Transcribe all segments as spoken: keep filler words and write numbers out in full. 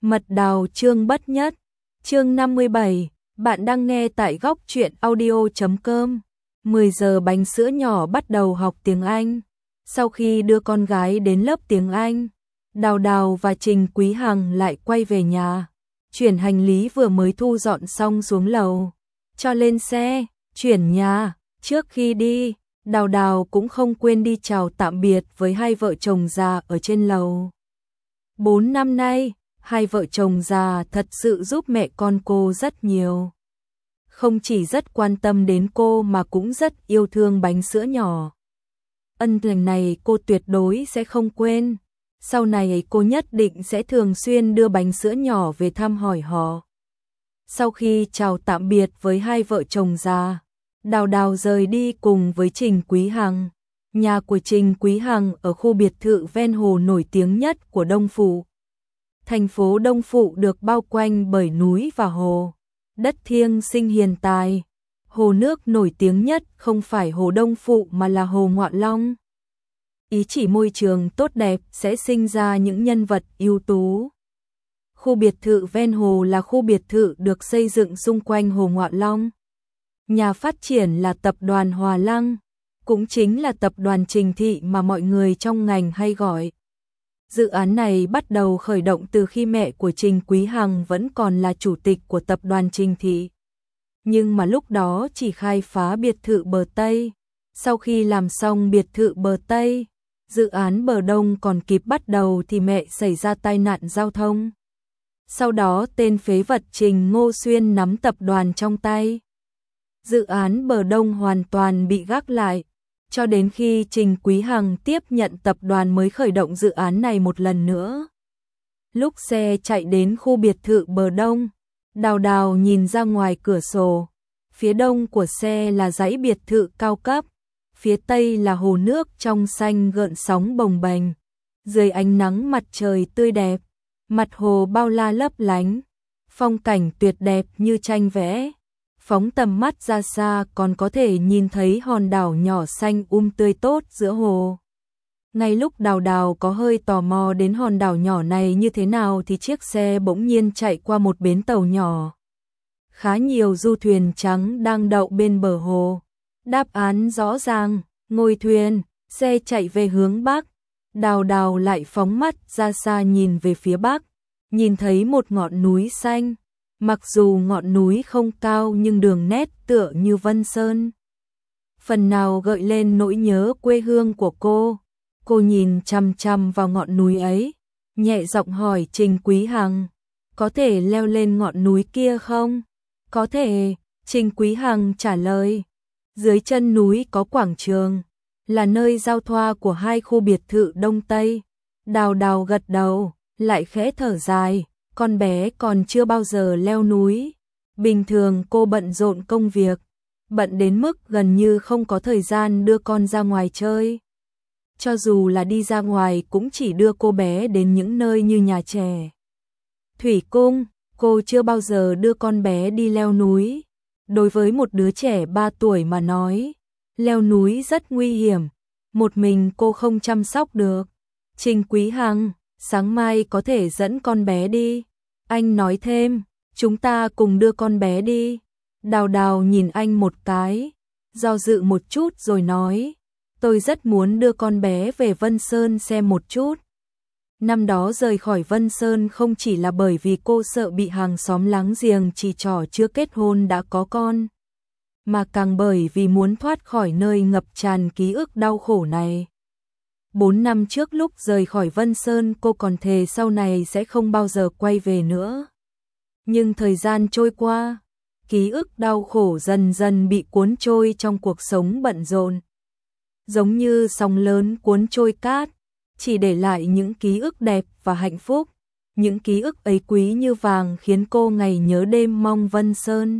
Mật đào chương bất nhất, chương năm mươi bảy, bạn đang nghe tại góc truyện audio chấm com. mười giờ bánh sữa nhỏ bắt đầu học tiếng Anh. Sau khi đưa con gái đến lớp tiếng Anh, Đào Đào và Trình Quý Hằng lại quay về nhà. Chuyển hành lý vừa mới thu dọn xong xuống lầu, cho lên xe, chuyển nhà. Trước khi đi, Đào Đào cũng không quên đi chào tạm biệt với hai vợ chồng già ở trên lầu. Bốn năm nay, hai vợ chồng già thật sự giúp mẹ con cô rất nhiều. Không chỉ rất quan tâm đến cô mà cũng rất yêu thương bánh sữa nhỏ. Ân tình này cô tuyệt đối sẽ không quên. Sau này cô nhất định sẽ thường xuyên đưa bánh sữa nhỏ về thăm hỏi họ. Sau khi chào tạm biệt với hai vợ chồng già, Đào Đào rời đi cùng với Trình Quý Hằng. Nhà của Trình Quý Hằng ở khu biệt thự ven hồ nổi tiếng nhất của Đông Phụ. Thành phố Đông Phụ được bao quanh bởi núi và hồ, đất thiêng sinh hiền tài. Hồ nước nổi tiếng nhất không phải hồ Đông Phụ mà là hồ Ngoạn Long. Ý chỉ môi trường tốt đẹp sẽ sinh ra những nhân vật ưu tú. Khu biệt thự ven hồ là khu biệt thự được xây dựng xung quanh hồ Ngoạn Long. Nhà phát triển là tập đoàn Hòa Lăng, cũng chính là tập đoàn Trình Thị mà mọi người trong ngành hay gọi. Dự án này bắt đầu khởi động từ khi mẹ của Trình Quý Hằng vẫn còn là chủ tịch của tập đoàn Trình Thị. Nhưng mà lúc đó chỉ khai phá biệt thự bờ Tây. Sau khi làm xong biệt thự bờ Tây, dự án bờ Đông còn kịp bắt đầu thì mẹ xảy ra tai nạn giao thông. Sau đó tên phế vật Trình Ngô Xuyên nắm tập đoàn trong tay. Dự án bờ Đông hoàn toàn bị gác lại, cho đến khi Trình Quý Hằng tiếp nhận tập đoàn mới khởi động dự án này một lần nữa. Lúc xe chạy đến khu biệt thự bờ Đông, Đào Đào nhìn ra ngoài cửa sổ. Phía đông của xe là dãy biệt thự cao cấp, phía tây là hồ nước trong xanh gợn sóng bồng bềnh. Dưới ánh nắng mặt trời tươi đẹp, mặt hồ bao la lấp lánh, phong cảnh tuyệt đẹp như tranh vẽ. Phóng tầm mắt ra xa còn có thể nhìn thấy hòn đảo nhỏ xanh um tươi tốt giữa hồ. Ngay lúc Đào Đào có hơi tò mò đến hòn đảo nhỏ này như thế nào thì chiếc xe bỗng nhiên chạy qua một bến tàu nhỏ. Khá nhiều du thuyền trắng đang đậu bên bờ hồ. Đáp án rõ ràng, ngồi thuyền, xe chạy về hướng Bắc. Đào Đào lại phóng mắt ra xa nhìn về phía Bắc, nhìn thấy một ngọn núi xanh. Mặc dù ngọn núi không cao nhưng đường nét tựa như Vân Sơn. Phần nào gợi lên nỗi nhớ quê hương của cô. Cô nhìn chằm chằm vào ngọn núi ấy, nhẹ giọng hỏi Trình Quý Hằng, có thể leo lên ngọn núi kia không? Có thể, Trình Quý Hằng trả lời. Dưới chân núi có quảng trường, là nơi giao thoa của hai khu biệt thự Đông Tây. Đào Đào gật đầu, lại khẽ thở dài. Con bé còn chưa bao giờ leo núi. Bình thường cô bận rộn công việc, bận đến mức gần như không có thời gian đưa con ra ngoài chơi. Cho dù là đi ra ngoài cũng chỉ đưa cô bé đến những nơi như nhà trẻ, thủy cung. Cô chưa bao giờ đưa con bé đi leo núi. Đối với một đứa trẻ ba tuổi mà nói, leo núi rất nguy hiểm, một mình cô không chăm sóc được. Trình Quý Hằng, sáng mai có thể dẫn con bé đi. Anh nói thêm, chúng ta cùng đưa con bé đi. Đào Đào nhìn anh một cái, do dự một chút rồi nói, tôi rất muốn đưa con bé về Vân Sơn xem một chút. Năm đó rời khỏi Vân Sơn không chỉ là bởi vì cô sợ bị hàng xóm láng giềng chỉ trỏ chưa kết hôn đã có con, mà càng bởi vì muốn thoát khỏi nơi ngập tràn ký ức đau khổ này. Bốn năm trước lúc rời khỏi Vân Sơn cô còn thề sau này sẽ không bao giờ quay về nữa. Nhưng thời gian trôi qua, ký ức đau khổ dần dần bị cuốn trôi trong cuộc sống bận rộn. Giống như sóng lớn cuốn trôi cát, chỉ để lại những ký ức đẹp và hạnh phúc. Những ký ức ấy quý như vàng khiến cô ngày nhớ đêm mong Vân Sơn.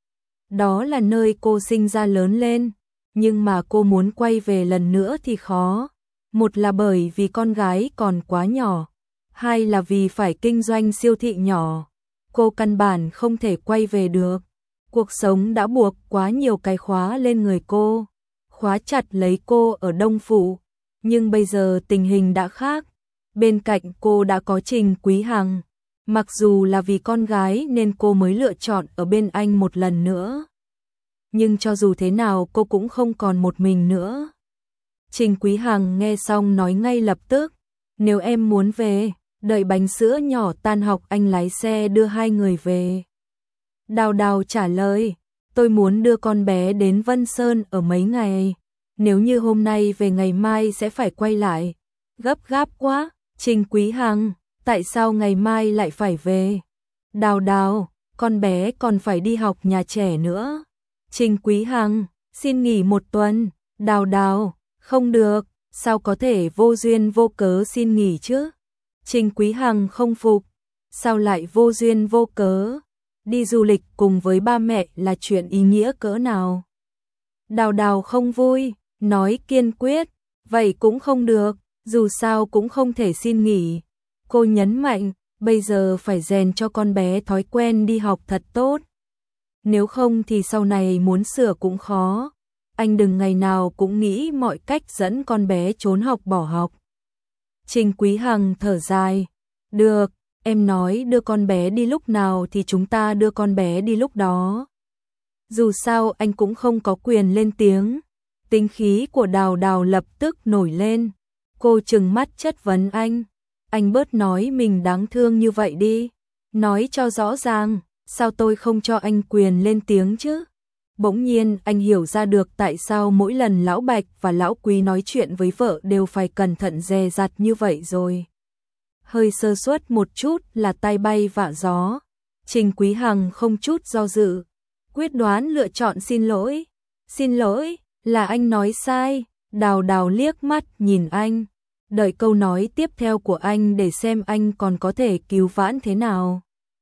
Đó là nơi cô sinh ra lớn lên, nhưng mà cô muốn quay về lần nữa thì khó. Một là bởi vì con gái còn quá nhỏ, hai là vì phải kinh doanh siêu thị nhỏ. Cô căn bản không thể quay về được. Cuộc sống đã buộc quá nhiều cái khóa lên người cô, khóa chặt lấy cô ở Đông Phụ. Nhưng bây giờ tình hình đã khác. Bên cạnh cô đã có Trình Quý Hằng, Mặc dù là vì con gái nên cô mới lựa chọn ở bên anh một lần nữa. Nhưng cho dù thế nào cô cũng không còn một mình nữa. Trình Quý Hằng nghe xong nói ngay lập tức, nếu em muốn về, đợi bánh sữa nhỏ tan học anh lái xe đưa hai người về. Đào Đào trả lời, tôi muốn đưa con bé đến Vân Sơn ở mấy ngày. Nếu như hôm nay về ngày mai sẽ phải quay lại. Gấp gáp quá. Trình Quý Hằng, tại sao ngày mai lại phải về? Đào Đào, con bé còn phải đi học nhà trẻ nữa. Trình Quý Hằng, xin nghỉ một tuần. Đào Đào, không được, sao có thể vô duyên vô cớ xin nghỉ chứ? Trình Quý Hằng không phục, sao lại vô duyên vô cớ? Đi du lịch cùng với ba mẹ là chuyện ý nghĩa cỡ nào? Đào Đào không vui, nói kiên quyết, vậy cũng không được, dù sao cũng không thể xin nghỉ. Cô nhấn mạnh, bây giờ phải rèn cho con bé thói quen đi học thật tốt. Nếu không thì sau này muốn sửa cũng khó. Anh đừng ngày nào cũng nghĩ mọi cách dẫn con bé trốn học bỏ học. Trình Quý Hằng thở dài, được, em nói đưa con bé đi lúc nào thì chúng ta đưa con bé đi lúc đó. Dù sao anh cũng không có quyền lên tiếng. Tính khí của Đào Đào lập tức nổi lên. Cô trừng mắt chất vấn anh. Anh bớt nói mình đáng thương như vậy đi. Nói cho rõ ràng, sao tôi không cho anh quyền lên tiếng chứ? Bỗng nhiên anh hiểu ra được tại sao mỗi lần Lão Bạch và Lão Quý nói chuyện với vợ đều phải cẩn thận dè dặt như vậy rồi. Hơi sơ suất một chút là tai bay vạ gió. Trình Quý Hằng không chút do dự, quyết đoán lựa chọn xin lỗi. Xin lỗi, là anh nói sai. Đào Đào liếc mắt nhìn anh, đợi câu nói tiếp theo của anh để xem anh còn có thể cứu vãn thế nào.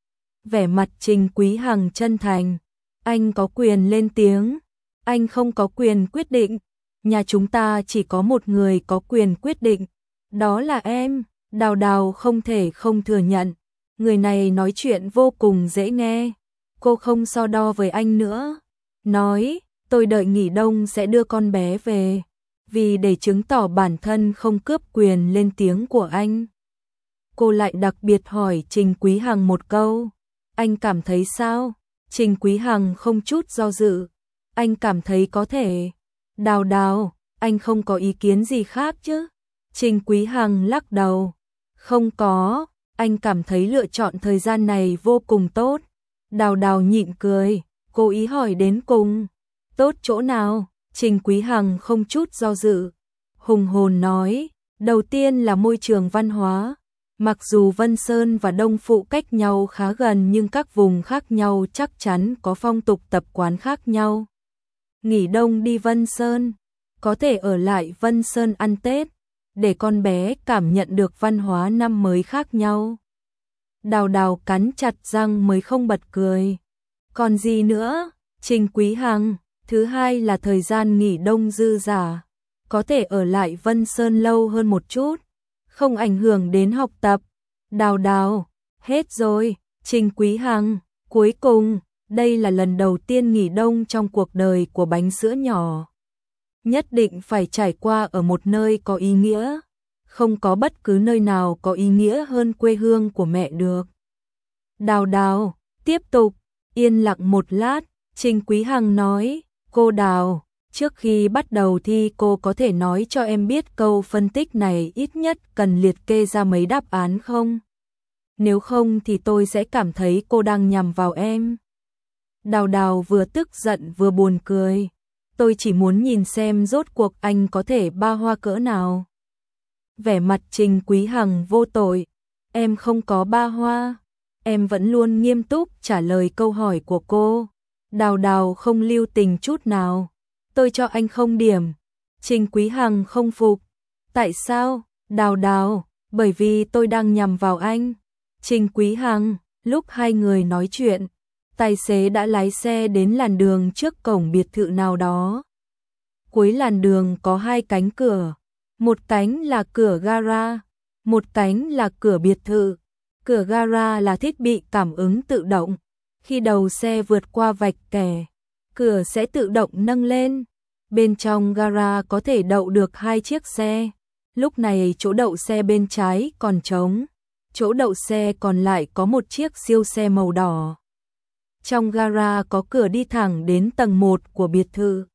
Vẻ mặt Trình Quý Hằng chân thành, anh có quyền lên tiếng, anh không có quyền quyết định. Nhà chúng ta chỉ có một người có quyền quyết định, đó là em. Đào Đào không thể không thừa nhận, người này nói chuyện vô cùng dễ nghe. Cô không so đo với anh nữa, nói, tôi đợi nghỉ đông sẽ đưa con bé về, vì để chứng tỏ bản thân không cướp quyền lên tiếng của anh. Cô lại đặc biệt hỏi Trình Quý Hằng một câu, anh cảm thấy sao? Trình Quý Hằng không chút do dự, anh cảm thấy có thể. Đào Đào, anh không có ý kiến gì khác chứ? Trình Quý Hằng lắc đầu, không có, anh cảm thấy lựa chọn thời gian này vô cùng tốt. Đào Đào nhịn cười, cố ý hỏi đến cùng, tốt chỗ nào? Trình Quý Hằng không chút do dự, hùng hồn nói, đầu tiên là môi trường văn hóa. Mặc dù Vân Sơn và Đông Phụ cách nhau khá gần nhưng các vùng khác nhau chắc chắn có phong tục tập quán khác nhau. Nghỉ đông đi Vân Sơn, có thể ở lại Vân Sơn ăn Tết, để con bé cảm nhận được văn hóa năm mới khác nhau. Đào Đào cắn chặt răng mới không bật cười. Còn gì nữa? Trình Quý Hằng, thứ hai là thời gian nghỉ đông dư dả, có thể ở lại Vân Sơn lâu hơn một chút, không ảnh hưởng đến học tập. Đào Đào, hết rồi. Trình Quý Hằng, cuối cùng, đây là lần đầu tiên nghỉ đông trong cuộc đời của bánh sữa nhỏ. Nhất định phải trải qua ở một nơi có ý nghĩa, không có bất cứ nơi nào có ý nghĩa hơn quê hương của mẹ được. Đào Đào, tiếp tục, yên lặng một lát, Trình Quý Hằng nói, cô Đào, trước khi bắt đầu thi cô có thể nói cho em biết câu phân tích này ít nhất cần liệt kê ra mấy đáp án không? Nếu không thì tôi sẽ cảm thấy cô đang nhằm vào em. Đào Đào vừa tức giận vừa buồn cười. Tôi chỉ muốn nhìn xem rốt cuộc anh có thể ba hoa cỡ nào. Vẻ mặt Trình Quý Hằng vô tội. Em không có ba hoa. Em vẫn luôn nghiêm túc trả lời câu hỏi của cô. Đào Đào không lưu tình chút nào. Tôi cho anh không điểm. Trình Quý Hằng không phục. Tại sao? Đào Đào, bởi vì tôi đang nhằm vào anh. Trình Quý Hằng, lúc hai người nói chuyện, tài xế đã lái xe đến làn đường trước cổng biệt thự nào đó. Cuối làn đường có hai cánh cửa, một cánh là cửa gara, một cánh là cửa biệt thự. Cửa gara là thiết bị cảm ứng tự động, khi đầu xe vượt qua vạch kẻ, cửa sẽ tự động nâng lên. Bên trong gara có thể đậu được hai chiếc xe. Lúc này chỗ đậu xe bên trái còn trống, chỗ đậu xe còn lại có một chiếc siêu xe màu đỏ. Trong gara có cửa đi thẳng đến tầng một của biệt thự.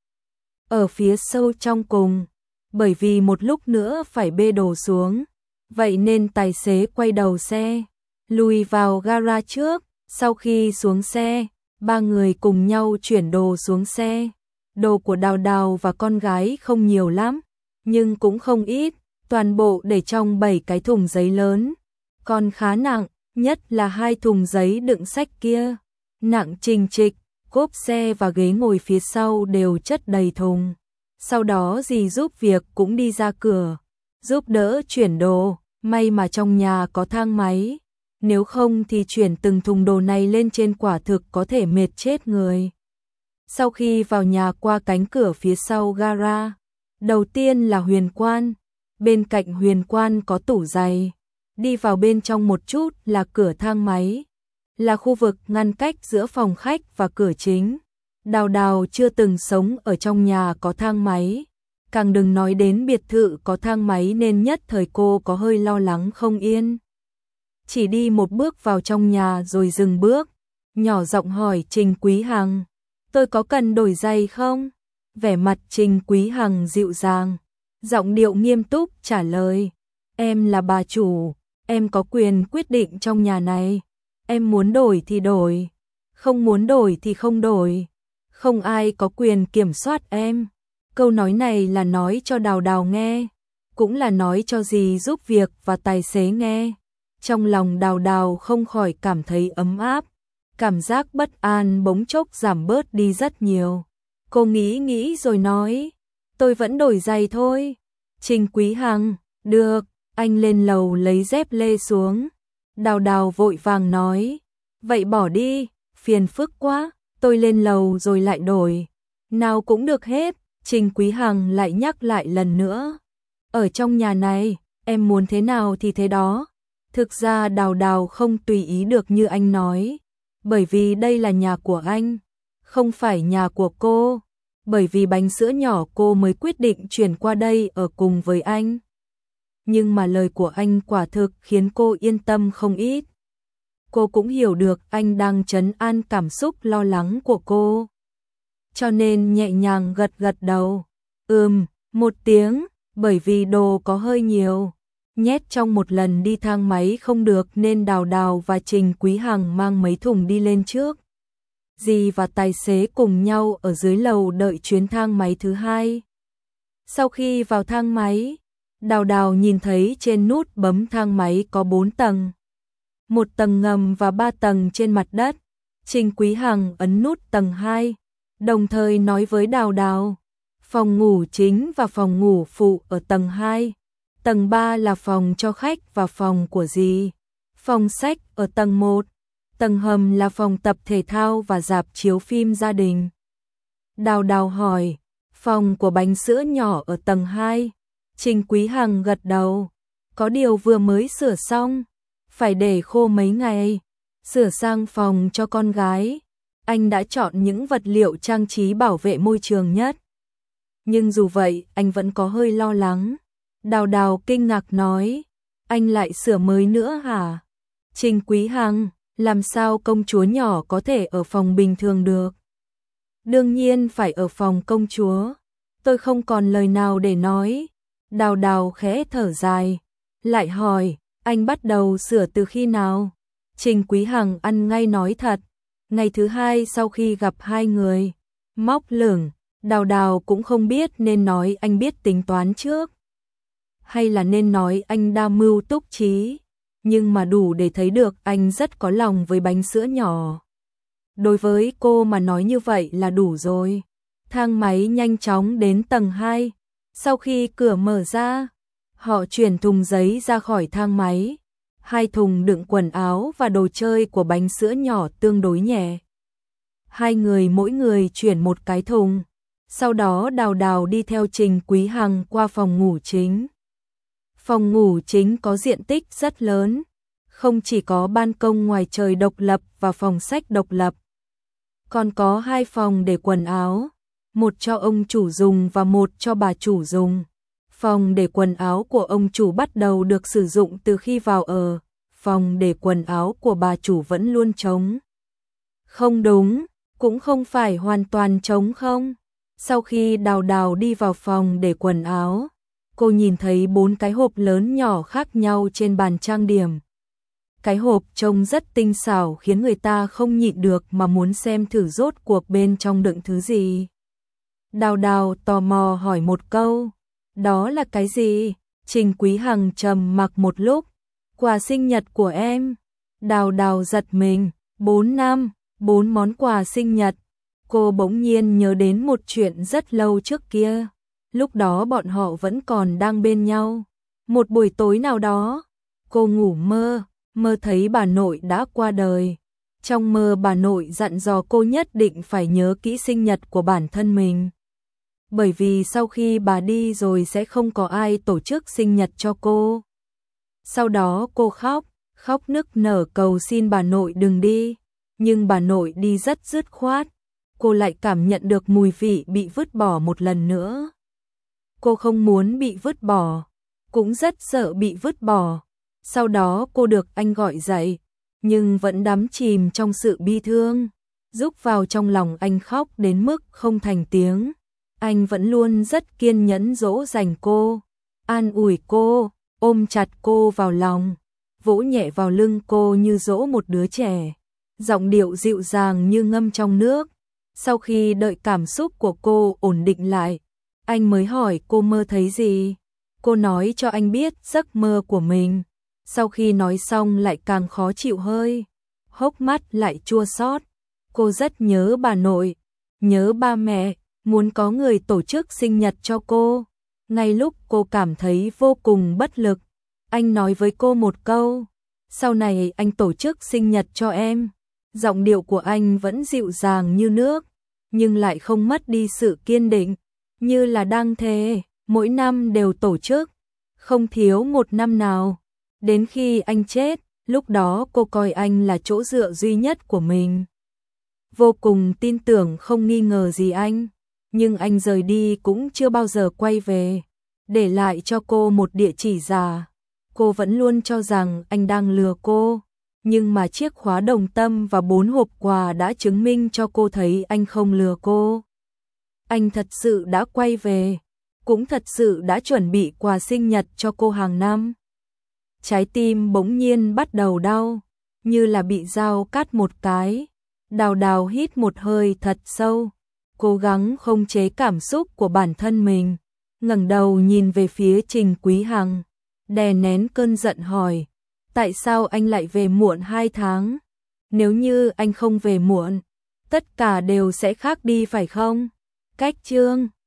Ở phía sâu trong cùng, bởi vì một lúc nữa phải bê đồ xuống, vậy nên tài xế quay đầu xe, lùi vào gara trước. Sau khi xuống xe, ba người cùng nhau chuyển đồ xuống xe. Đồ của Đào Đào và con gái không nhiều lắm, nhưng cũng không ít, toàn bộ để trong bảy cái thùng giấy lớn. Còn khá nặng, nhất là hai thùng giấy đựng sách kia. Nặng trình trịch, cốp xe và ghế ngồi phía sau đều chất đầy thùng. Sau đó dì giúp việc cũng đi ra cửa, giúp đỡ chuyển đồ, may mà trong nhà có thang máy. Nếu không thì chuyển từng thùng đồ này lên trên quả thực có thể mệt chết người. Sau khi vào nhà qua cánh cửa phía sau gara, đầu tiên là huyền quan, bên cạnh huyền quan có tủ giày. Đi vào bên trong một chút là cửa thang máy, là khu vực ngăn cách giữa phòng khách và cửa chính. Đào Đào chưa từng sống ở trong nhà có thang máy, càng đừng nói đến biệt thự có thang máy nên nhất thời cô có hơi lo lắng không yên. Chỉ đi một bước vào trong nhà rồi dừng bước, nhỏ giọng hỏi Trình Quý Hằng, tôi có cần đổi giày không? Vẻ mặt Trình Quý Hằng dịu dàng, giọng điệu nghiêm túc trả lời, em là bà chủ, em có quyền quyết định trong nhà này, em muốn đổi thì đổi, không muốn đổi thì không đổi, không ai có quyền kiểm soát em. Câu nói này là nói cho Đào Đào nghe, cũng là nói cho dì giúp việc và tài xế nghe. Trong lòng Đào Đào không khỏi cảm thấy ấm áp, cảm giác bất an bỗng chốc giảm bớt đi rất nhiều. Cô nghĩ nghĩ rồi nói, tôi vẫn đổi giày thôi. Trình Quý Hằng, được, anh lên lầu lấy dép lê xuống. Đào Đào vội vàng nói, vậy bỏ đi, phiền phức quá, tôi lên lầu rồi lại đổi. Nào cũng được hết, Trình Quý Hằng lại nhắc lại lần nữa. Ở trong nhà này, em muốn thế nào thì thế đó. Thực ra Đào Đào không tùy ý được như anh nói, bởi vì đây là nhà của anh, không phải nhà của cô, bởi vì bánh sữa nhỏ cô mới quyết định chuyển qua đây ở cùng với anh. Nhưng mà lời của anh quả thực khiến cô yên tâm không ít. Cô cũng hiểu được anh đang trấn an cảm xúc lo lắng của cô. Cho nên nhẹ nhàng gật gật đầu, ừm, một tiếng, bởi vì đồ có hơi nhiều. Nhét trong một lần đi thang máy không được nên Đào Đào và Trình Quý Hằng mang mấy thùng đi lên trước. Dì và tài xế cùng nhau ở dưới lầu đợi chuyến thang máy thứ hai. Sau khi vào thang máy, Đào Đào nhìn thấy trên nút bấm thang máy có bốn tầng. Một tầng ngầm và ba tầng trên mặt đất. Trình Quý Hằng ấn nút tầng hai, đồng thời nói với Đào Đào, phòng ngủ chính và phòng ngủ phụ ở tầng hai. Tầng ba là phòng cho khách và phòng của dì. Phòng sách ở tầng một. Tầng hầm là phòng tập thể thao và rạp chiếu phim gia đình. Đào Đào hỏi, phòng của bánh sữa nhỏ ở tầng hai. Trình Quý Hằng gật đầu. Có điều vừa mới sửa xong, phải để khô mấy ngày. Sửa sang phòng cho con gái. Anh đã chọn những vật liệu trang trí bảo vệ môi trường nhất. Nhưng dù vậy, anh vẫn có hơi lo lắng. Đào Đào kinh ngạc nói, anh lại sửa mới nữa hả? Trình Quý Hằng, làm sao công chúa nhỏ có thể ở phòng bình thường được? Đương nhiên phải ở phòng công chúa. Tôi không còn lời nào để nói. Đào Đào khẽ thở dài, lại hỏi, anh bắt đầu sửa từ khi nào? Trình Quý Hằng ăn ngay nói thật, ngày thứ hai sau khi gặp hai người. Móc lửng, Đào Đào cũng không biết nên nói anh biết tính toán trước, hay là nên nói anh đa mưu túc trí, nhưng mà đủ để thấy được anh rất có lòng với bánh sữa nhỏ. Đối với cô mà nói như vậy là đủ rồi. Thang máy nhanh chóng đến tầng hai. Sau khi cửa mở ra, họ chuyển thùng giấy ra khỏi thang máy. Hai thùng đựng quần áo và đồ chơi của bánh sữa nhỏ tương đối nhẹ. Hai người mỗi người chuyển một cái thùng. Sau đó Đào Đào đi theo Trình Quý Hằng qua phòng ngủ chính. Phòng ngủ chính có diện tích rất lớn, không chỉ có ban công ngoài trời độc lập và phòng sách độc lập, còn có hai phòng để quần áo, một cho ông chủ dùng và một cho bà chủ dùng. Phòng để quần áo của ông chủ bắt đầu được sử dụng từ khi vào ở, phòng để quần áo của bà chủ vẫn luôn trống. Không đúng, cũng không phải hoàn toàn trống không. Sau khi Đào Đào đi vào phòng để quần áo, cô nhìn thấy bốn cái hộp lớn nhỏ khác nhau trên bàn trang điểm. Cái hộp trông rất tinh xảo khiến người ta không nhịn được mà muốn xem thử rốt cuộc bên trong đựng thứ gì. Đào Đào tò mò hỏi một câu, đó là cái gì? Trình Quý Hằng trầm mặc một lúc, quà sinh nhật của em. Đào Đào giật mình, bốn năm, bốn món quà sinh nhật. Cô bỗng nhiên nhớ đến một chuyện rất lâu trước kia. Lúc đó bọn họ vẫn còn đang bên nhau. Một buổi tối nào đó, cô ngủ mơ, mơ thấy bà nội đã qua đời. Trong mơ bà nội dặn dò cô nhất định phải nhớ kỹ sinh nhật của bản thân mình. Bởi vì sau khi bà đi rồi sẽ không có ai tổ chức sinh nhật cho cô. Sau đó cô khóc, khóc nức nở cầu xin bà nội đừng đi. Nhưng bà nội đi rất dứt khoát. Cô lại cảm nhận được mùi vị bị vứt bỏ một lần nữa. Cô không muốn bị vứt bỏ, cũng rất sợ bị vứt bỏ. Sau đó cô được anh gọi dậy, nhưng vẫn đắm chìm trong sự bi thương. Rúc vào trong lòng anh khóc đến mức không thành tiếng. Anh vẫn luôn rất kiên nhẫn dỗ dành cô, an ủi cô, ôm chặt cô vào lòng, vỗ nhẹ vào lưng cô như dỗ một đứa trẻ. Giọng điệu dịu dàng như ngâm trong nước. Sau khi đợi cảm xúc của cô ổn định lại, anh mới hỏi cô mơ thấy gì. Cô nói cho anh biết giấc mơ của mình. Sau khi nói xong lại càng khó chịu hơi, hốc mắt lại chua xót. Cô rất nhớ bà nội, nhớ ba mẹ, muốn có người tổ chức sinh nhật cho cô. Ngay lúc cô cảm thấy vô cùng bất lực, anh nói với cô một câu, sau này anh tổ chức sinh nhật cho em. Giọng điệu của anh vẫn dịu dàng như nước, nhưng lại không mất đi sự kiên định, như là đang thề, mỗi năm đều tổ chức, không thiếu một năm nào. Đến khi anh chết, lúc đó cô coi anh là chỗ dựa duy nhất của mình. Vô cùng tin tưởng không nghi ngờ gì anh, nhưng anh rời đi cũng chưa bao giờ quay về, để lại cho cô một địa chỉ giả. Cô vẫn luôn cho rằng anh đang lừa cô, nhưng mà chiếc khóa đồng tâm và bốn hộp quà đã chứng minh cho cô thấy anh không lừa cô. Anh thật sự đã quay về, cũng thật sự đã chuẩn bị quà sinh nhật cho cô hàng năm. Trái tim bỗng nhiên bắt đầu đau, như là bị dao cắt một cái. Đào Đào hít một hơi thật sâu, cố gắng khống chế cảm xúc của bản thân mình, ngẩng đầu nhìn về phía Trình Quý Hằng, đè nén cơn giận hỏi, tại sao anh lại về muộn hai tháng? Nếu như anh không về muộn, tất cả đều sẽ khác đi phải không? Cách chương